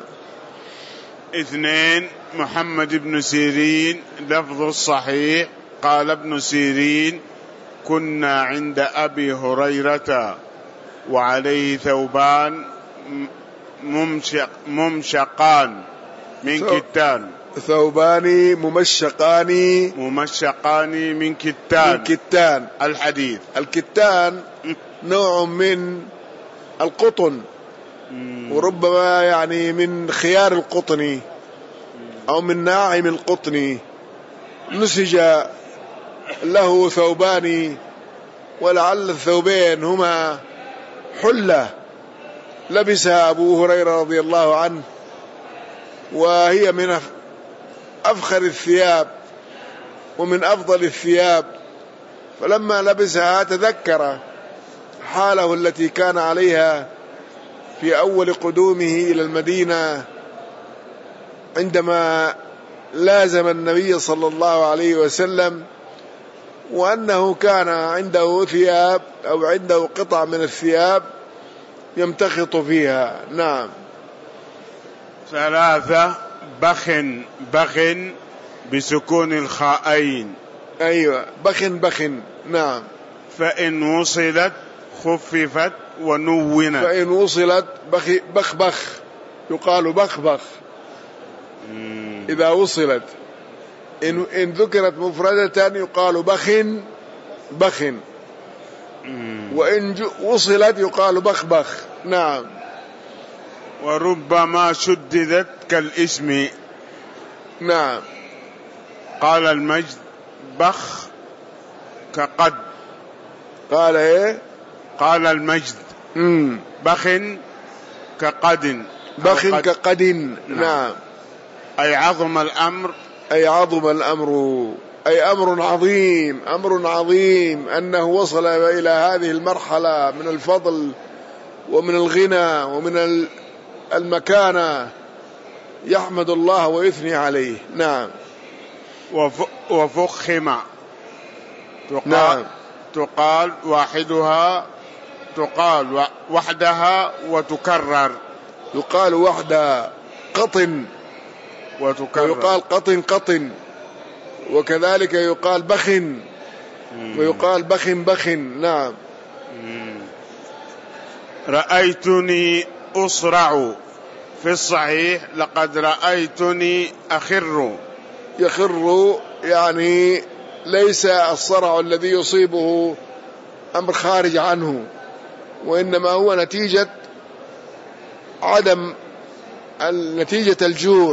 اثنين محمد بن سيرين لفظ الصحيح، قال ابن سيرين: كنا عند أبي هريرة وعليه ثوبان ممشق ممشقان من كتان. ثوبان ممشقان ممشقان من كتان. من كتان. الحديث. الكتان نوع من القطن، وربما يعني من خيار القطن أو من ناعم القطن، نسج له ثوبان، ولعل الثوبين هما حلة لبسها أبو هريرة رضي الله عنه، وهي من أفخر الثياب ومن أفضل الثياب، فلما لبسها تذكر حاله التي كان عليها في أول قدومه إلى المدينة عندما لازم النبي صلى الله عليه وسلم، وأنه كان عنده ثياب أو عنده قطع من الثياب يمتخط فيها. نعم. ثلاثة بخ بخ بسكون الخاءين. أيوة بخ بخ. نعم. فإن وصلت خففت ونونت. فإن وصلت بخ بخ بخ يقال بخ بخ إذا وصلت. إن, إن ذكرت مفردة يقال بخ بخ، وإن وصلت يقال بخ بخ. نعم. وربما شددت كالاسم. نعم. قال المجد بخ كقد. قال إيه؟ قال المجد مم. بخ كقد. بخ كقد. نعم. نعم. أي عظم الأمر. أي عظم الأمر، أي أمر عظيم، أمر عظيم أنه وصل إلى هذه المرحلة من الفضل ومن الغنى ومن المكانة، يحمد الله ويثني عليه. نعم. وفخم تقال, نعم. تقال واحدها، تقال وحدها وتكرر. يقال وحدها قطن وتكرر، ويقال قطن قطن، وكذلك يقال بخ ويقال بخ بخ. نعم. رأيتني أصرع في الصحيح لقد رأيتني أخر. يخر يعني ليس الصرع الذي يصيبه أمر خارج عنه، وإنما هو نتيجة عدم نتيجة الجوع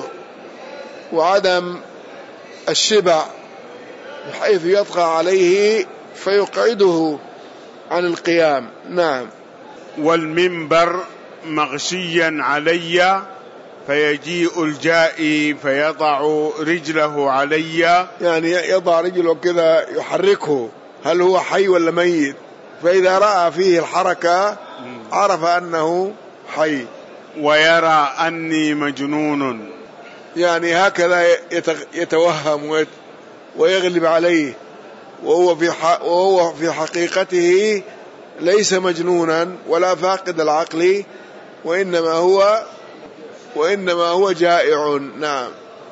وعدم الشبع، بحيث يطغى عليه فيقعده عن القيام. نعم. والمنبر مغشيا علي فيجيء الجائي فيضع رجله علي، يعني يضع رجله كذا يحركه، هل هو حي ولا ميت؟ فإذا رأى فيه الحركة عرف أنه حي. ويرى أني مجنون، يعني هكذا يتوهم ويغلب عليه، وهو في وهو في حقيقته ليس مجنونا ولا فاقد العقل، وإنما هو وإنما هو جائع. نعم.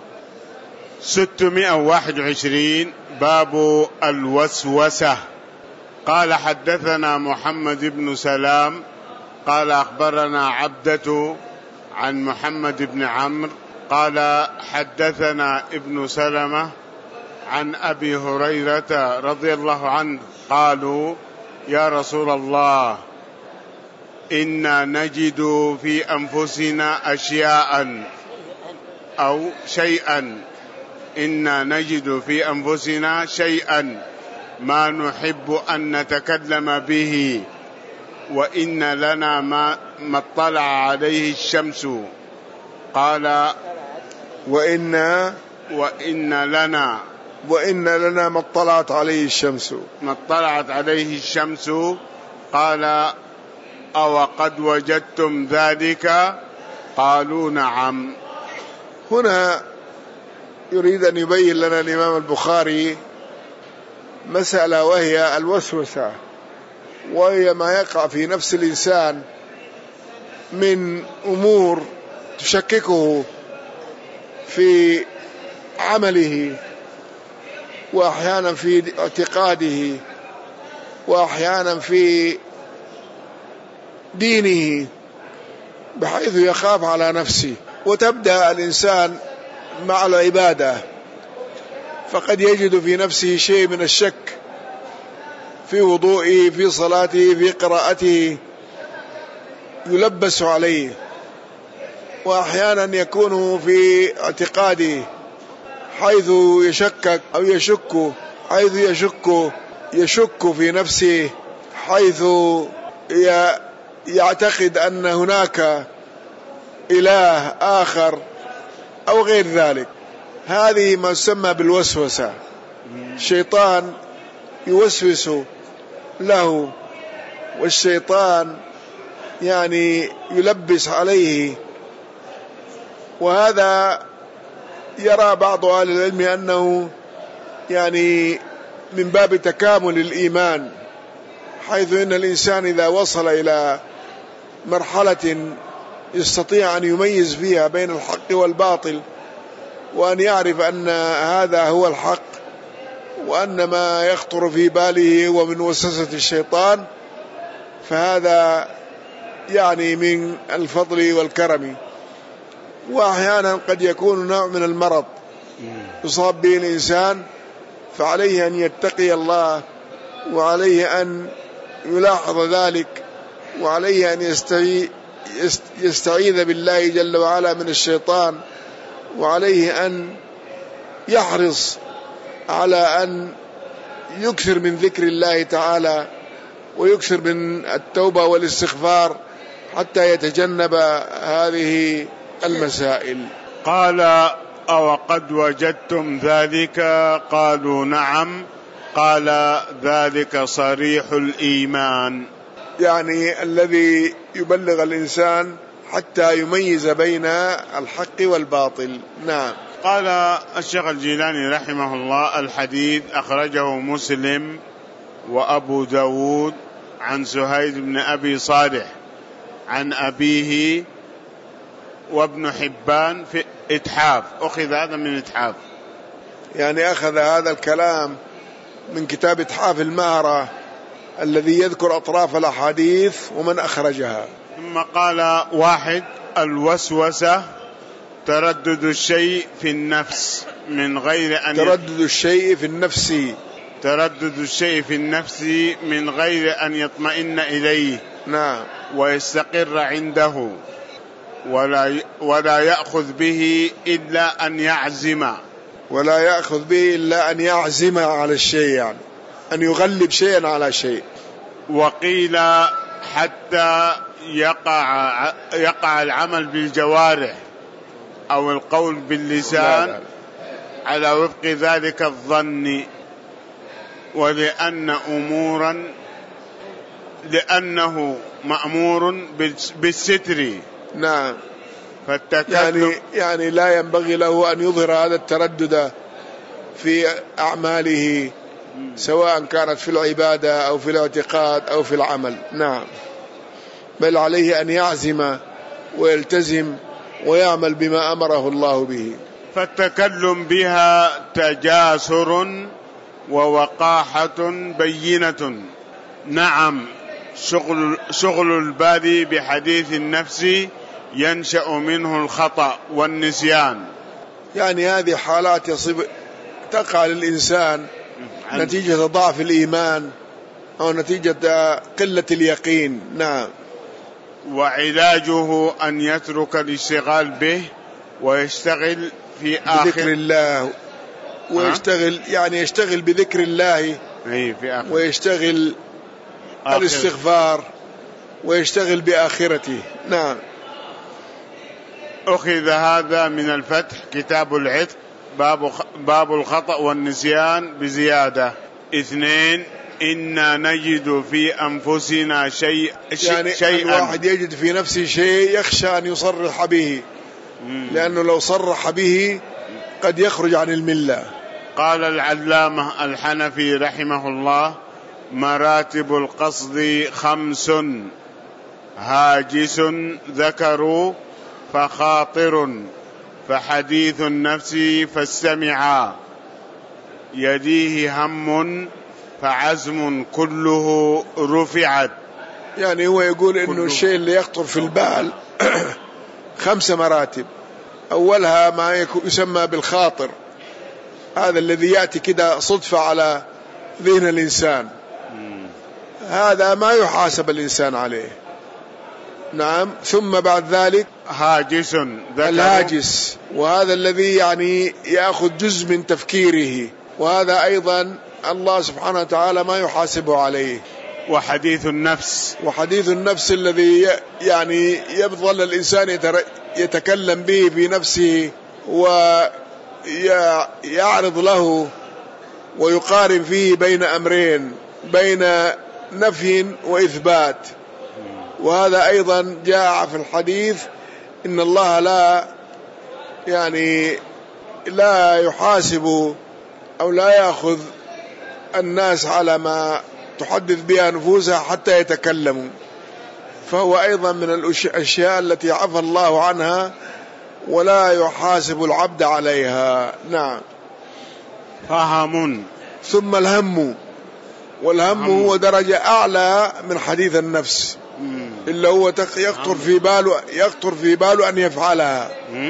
ستمائة وواحد وعشرين. باب الوسوسة. قال حدثنا محمد بن سلام قال أخبرنا عبدة عن محمد بن عمرو قال حدثنا ابن سلمة عن أبي هريرة رضي الله عنه قالوا يا رسول الله إنا نجد في أنفسنا أشياء أو شيئا إنا نجد في أنفسنا شيئا ما نحب أن نتكلم به، وإن لنا ما, ما اطلع عليه الشمس. قال وإن وإن لنا وإن لنا ما اطلعت عليه الشمس ما اطلعت عليه الشمس. قال أو قد وجدتم ذلك؟ قالوا نعم. هنا يريد أن يبين لنا الإمام البخاري مسألة، وهي الوسوسة، وهي ما يقع في نفس الإنسان من أمور تشككه في عمله، وأحيانا في اعتقاده، وأحيانا في دينه، بحيث يخاف على نفسه. وتبدأ الإنسان مع العبادة، فقد يجد في نفسه شيء من الشك في وضوئه، في صلاته، في قراءته، يلبس عليه. وأحيانا يكون في اعتقاده، حيث يشكك أو يشك حيث يشك يشك في نفسه، حيث يعتقد أن هناك إله آخر أو غير ذلك. هذه ما يسمى بالوسوسة. الشيطان يوسوس له، والشيطان يعني يلبس عليه. وهذا يرى بعض أهل العلم أنه يعني من باب تكامل الإيمان، حيث أن الإنسان إذا وصل إلى مرحلة يستطيع أن يميز فيها بين الحق والباطل، وأن يعرف أن هذا هو الحق، وأن ما يخطر في باله هو من وسوسة الشيطان، فهذا يعني من الفضل والكرم. وأحيانا قد يكون نوع من المرض يصاب به الإنسان، فعليه أن يتقي الله، وعليه أن يلاحظ ذلك، وعليه أن يستعيذ بالله جل وعلا من الشيطان، وعليه أن يحرص على أن يكثر من ذكر الله تعالى، ويكثر من التوبة والاستغفار حتى يتجنب هذه المسائل. قال: أو قد وجدتم ذلك؟ قالوا: نعم. قال: ذلك صريح الإيمان، يعني الذي يبلغ الإنسان حتى يميز بين الحق والباطل. نعم. قال الشيخ الجيلاني رحمه الله: الحديث أخرجه مسلم وأبو داود عن سهيد بن أبي صالح عن أبيه، وابن حبان في إتحاف. أخذ هذا من إتحاف، يعني أخذ هذا الكلام من كتاب إتحاف المهرة الذي يذكر أطراف الأحاديث ومن أخرجها. ثم قال: واحد، الوسوسة تردد الشيء في النفس من غير أن تردد الشيء في النفس تردد الشيء في النفس من غير أن يطمئن إليه. نعم. ويستقر عنده، ولا ولا يأخذ به إلا أن يعزم ولا يأخذ به إلا أن يعزم على الشيء، يعني أن يغلب شيئا على شيء. وقيل حتى يقع يقع العمل بالجوارح أو القول باللسان لا لا. على وفق ذلك الظن، ولأن أمورا لأنه مأمور بالستر. نعم. يعني يعني لا ينبغي له أن يظهر هذا التردد في أعماله، سواء كانت في العبادة أو في الاعتقاد أو في العمل. نعم. بل عليه أن يعزم ويلتزم ويعمل بما أمره الله به. فالتكلم بها تجاسر ووقاحة بينة. نعم. شغل, شغل البال بحديث النفس ينشأ منه الخطأ والنسيان. يعني هذه حالات يصيب تقع للإنسان نتيجة ضعف الإيمان أو نتيجة قلة اليقين. نعم. وعلاجه أن يترك الاشتغال به ويشتغل في آخر بذكر الله، ويشتغل يعني يشتغل بذكر الله في آخر. ويشتغل آخر. الاستغفار، ويشتغل بآخرته. نعم. أخذ هذا من الفتح كتاب العتق باب باب الخطأ والنسيان بزيادة. اثنين، إنا نجد في أنفسنا شيء يعني شيئا. الواحد يجد في نفسه شيء يخشى أن يصرح به، لأنه لو صرح به قد يخرج عن الملة. قال العلامة الحنفي رحمه الله: مراتب القصد خمس: هاجس ذكر فخاطر فحديث النفس فاستمعا، يليه هم فعزم كله رفعت. يعني هو يقول إنه الشيء اللي يخطر في البال خمس مراتب. أولها ما يسمى بالخاطر، هذا الذي يأتي كده صدفة على ذهن الإنسان، هذا ما يحاسب الإنسان عليه. نعم. ثم بعد ذلك هاجس الهاجس، وهذا الذي يعني يأخذ جزء من تفكيره، وهذا أيضا الله سبحانه وتعالى ما يحاسبه عليه. وحديث النفس وحديث النفس الذي يعني يفضل الإنسان يتكلم به في نفسه ويعرض له ويقارن فيه بين أمرين، بين نفي وإثبات، وهذا أيضا جاء في الحديث إن الله لا يعني لا يحاسب أو لا يأخذ الناس على ما تحدث بها نفوسها حتى يتكلموا، فهو أيضا من الأشياء التي عفى الله عنها ولا يحاسب العبد عليها. نعم. فهم. ثم الهم، والهم هم. هو درجة أعلى من حديث النفس، إلا هو يخطر في باله يخطر في باله أن يفعلها.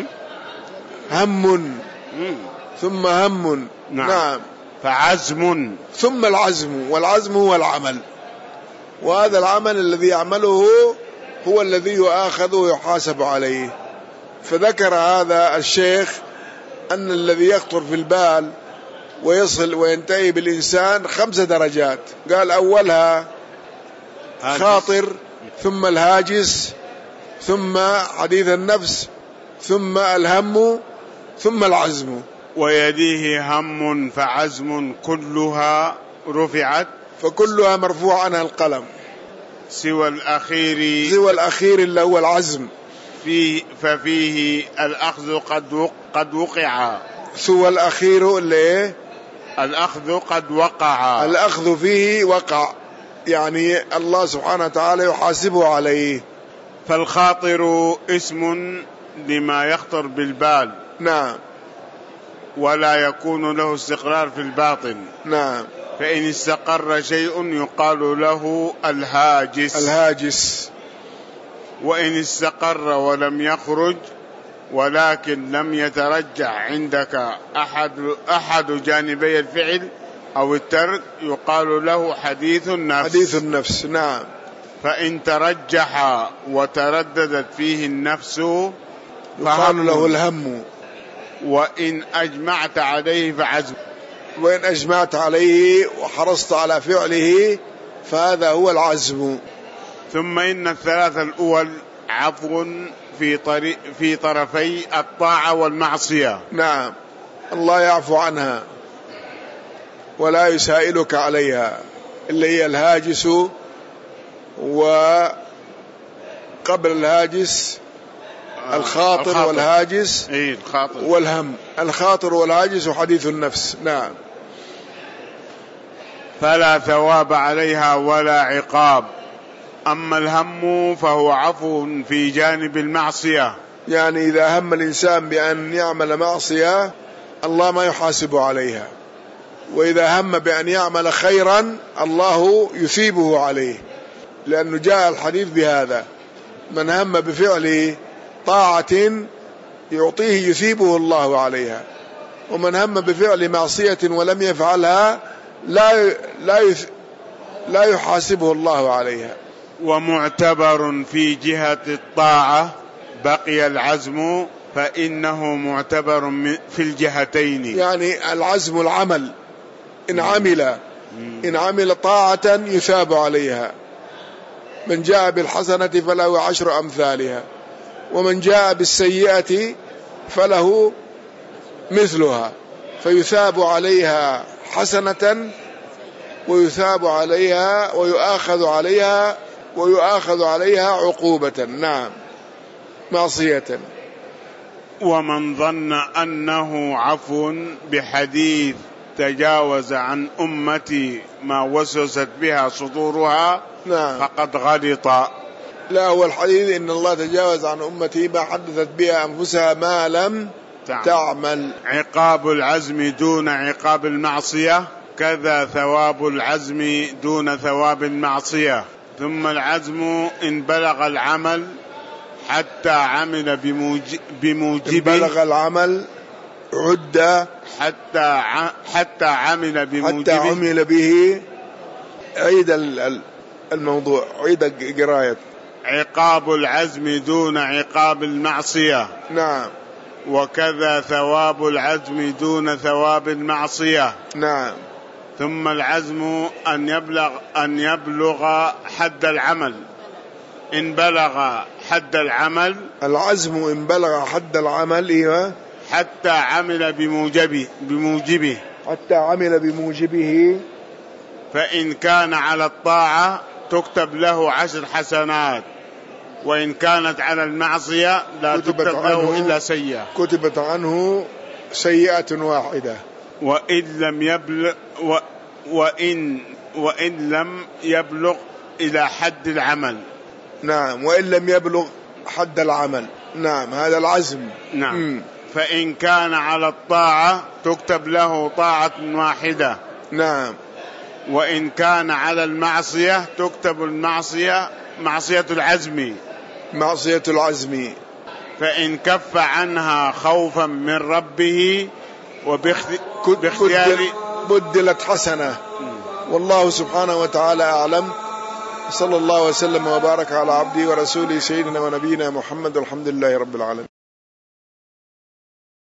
هم ثم هم. نعم. نعم. فعزم. ثم العزم، والعزم هو العمل، وهذا العمل الذي يعمله هو الذي يؤاخذ ويحاسب عليه. فذكر هذا الشيخ أن الذي يخطر في البال ويصل وينتهي بالإنسان خمس درجات. قال أولها خاطر، ثم الهاجس، ثم حديث النفس، ثم الهم، ثم العزم. ويديه هم فعزم كلها رفعت، فكلها مرفوع عنها القلم سوى الأخير سوى الأخير اللي هو العزم، فيه ففيه الأخذ قد قد وقع. سوى الأخير اللي الأخذ قد وقع، الأخذ فيه وقع، يعني الله سبحانه وتعالى يحاسبه عليه. فالخاطر اسم لما يخطر بالبال. نعم. ولا يكون له استقرار في الباطن. نعم. فإن استقر شيء يقال له الهاجس الهاجس. وإن استقر ولم يخرج ولكن لم يترجح عندك أحد أحد جانبي الفعل أو الترك يقال له حديث النفس. حديث النفس. نعم. فإن ترجح وترددت فيه النفس يقال له الهم. وإن أجمعت عليه فعزم. وإن أجمعت عليه وحرصت على فعله فهذا هو العزم. ثم إن الثلاثة الأول عفو في طريق في طرفي الطاعة والمعصية. نعم. الله يعفو عنها ولا يسائلك عليها، اللي هي الهاجس، وقبل الهاجس الخاطر, الخاطر والهاجس إيه الخاطر والهم. الخاطر والهاجس وحديث النفس. نعم. فلا ثواب عليها ولا عقاب. أما الهم فهو عفو في جانب المعصية، يعني إذا هم الإنسان بأن يعمل معصية الله ما يحاسب عليها، وإذا هم بأن يعمل خيرا الله يثيبه عليه، لأنه جاء الحديث بهذا: من هم بفعل طاعة يعطيه يثيبه الله عليها، ومن هم بفعل معصية ولم يفعلها لا لا لا يحاسبه الله عليها. ومعتبر في جهة الطاعة بقي العزم، فإنه معتبر في الجهتين. يعني العزم العمل، إن عمل إن عمل طاعة يثاب عليها، من جاء بالحسنة فله عشر أمثالها، ومن جاء بالسيئة فله مثلها، فيثاب عليها حسنة ويثاب عليها ويؤاخذ عليها ويؤاخذ عليها عقوبة. نعم. معصية. ومن ظن أنه عفو بحديث تجاوز عن أمتي ما وسوست بها صدورها، نعم، فقد غلط. لا، هو الحديث إن الله تجاوز عن أمتي ما حدثت بها أنفسها ما لم تعمل. تعمل. عقاب العزم دون عقاب المعصية، كذا ثواب العزم دون ثواب المعصية. ثم العزم إن بلغ العمل حتى عمل بموجب بموجبه، إن بلغ العمل عد حتى ع... حتى عمل بموجبه، حتى عمل به. عيد الموضوع، عيد قراية. عقاب العزم دون عقاب المعصية. نعم. وكذا ثواب العزم دون ثواب المعصية. نعم. ثم العزم أن يبلغ أن يبلغ حد العمل. إن بلغ حد العمل، العزم إن بلغ حد العمل إيه؟ حتى عمل بموجبه بموجبه حتى عمل بموجبه. فإن كان على الطاعة تكتب له عشر حسنات، وإن كانت على المعصية لا تكتب له إلا سيئة، كتبت عنه سيئة واحدة. وإن لم يبلغ و وإن وإن لم يبلغ إلى حد العمل. نعم، وإن لم يبلغ حد العمل. نعم، هذا العزم. نعم. م. فإن كان على الطاعة تكتب له طاعة واحدة. نعم. وإن كان على المعصية تكتب المعصية معصية العزم. معصية العزم. فإن كف عنها خوفا من ربه وباختيار بدلت حسنة. والله سبحانه وتعالى أعلم. صلى الله وسلم وبارك على عبده ورسوله سيدنا ونبينا محمد، الحمد لله رب العالمين.